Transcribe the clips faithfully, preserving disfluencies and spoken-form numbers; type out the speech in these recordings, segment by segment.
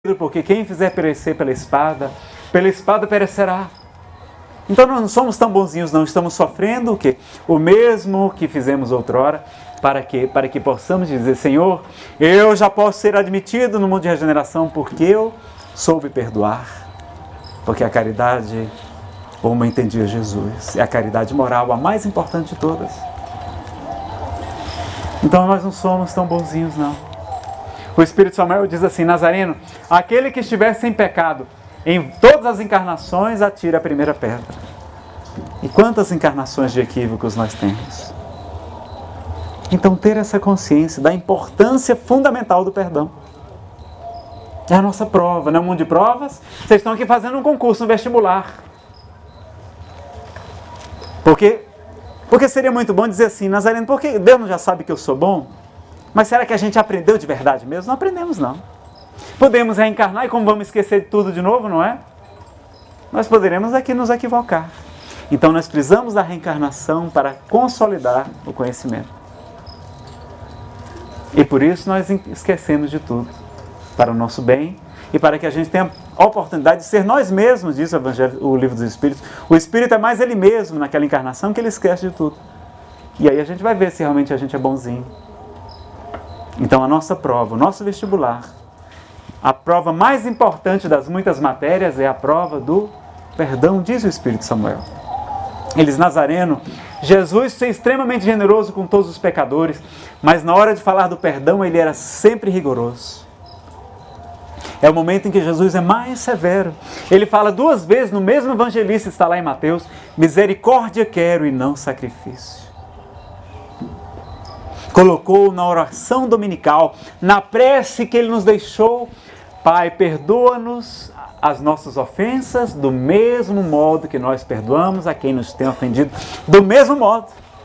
porque quem fizer perecer pela espada, pela espada perecerá. Então nós não somos tão bonzinhos, não. Estamos sofrendo o quê? O mesmo que fizemos outrora, para que, para que possamos dizer: Senhor, eu já posso ser admitido no mundo de regeneração porque eu soube perdoar. Porque a caridade, como entendia Jesus, é a caridade moral, a mais importante de todas. Então nós não somos tão bonzinhos, não. O Espírito Samuel diz assim: Nazareno, aquele que estiver sem pecado em todas as encarnações, atira a primeira pedra. E quantas encarnações de equívocos nós temos? Então ter essa consciência da importância fundamental do perdão. É a nossa prova, no mundo de provas, vocês estão aqui fazendo um concurso, um vestibular. Porque, porque seria muito bom dizer assim: Nazareno, porque Deus não já sabe que eu sou bom? Mas será que a gente aprendeu de verdade mesmo? Não aprendemos, não. Podemos reencarnar e como vamos esquecer de tudo de novo, não é? Nós poderemos aqui nos equivocar. Então nós precisamos da reencarnação para consolidar o conhecimento. E por isso nós esquecemos de tudo. Para o nosso bem e para que a gente tenha a oportunidade de ser nós mesmos, diz o, Evangelho, o Livro dos Espíritos. O Espírito é mais ele mesmo naquela encarnação que ele esquece de tudo. E aí a gente vai ver se realmente a gente é bonzinho. Então a nossa prova, o nosso vestibular, a prova mais importante das muitas matérias é a prova do perdão, diz o Espírito Samuel. Eles, Nazareno, Jesus foi extremamente generoso com todos os pecadores, mas na hora de falar do perdão ele era sempre rigoroso. É o momento em que Jesus é mais severo. Ele fala duas vezes no mesmo evangelista, está lá em Mateus: misericórdia quero e não sacrifício. Colocou na oração dominical, na prece que ele nos deixou: Pai, perdoa-nos as nossas ofensas do mesmo modo que nós perdoamos a quem nos tem ofendido. Do mesmo modo.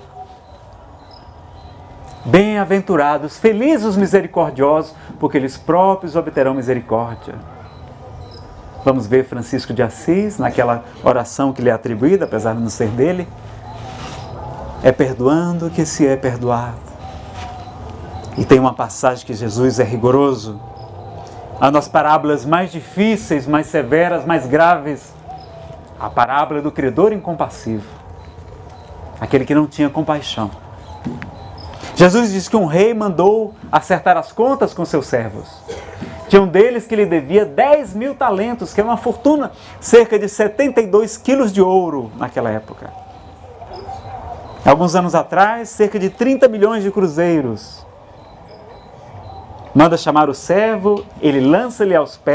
Bem-aventurados, felizes os misericordiosos, porque eles próprios obterão misericórdia. Vamos ver Francisco de Assis, naquela oração que lhe é atribuída, apesar de não ser dele: é perdoando que se é perdoado. E tem uma passagem que Jesus é rigoroso. As parábolas mais difíceis, mais severas, mais graves. A parábola do credor incompassivo. Aquele que não tinha compaixão. Jesus diz que um rei mandou acertar as contas com seus servos. Tinha um deles que lhe devia dez mil talentos, que é uma fortuna, cerca de setenta e dois quilos de ouro naquela época. Alguns anos atrás, cerca de trinta milhões de cruzeiros. Manda chamar o servo, ele lança-lhe aos pés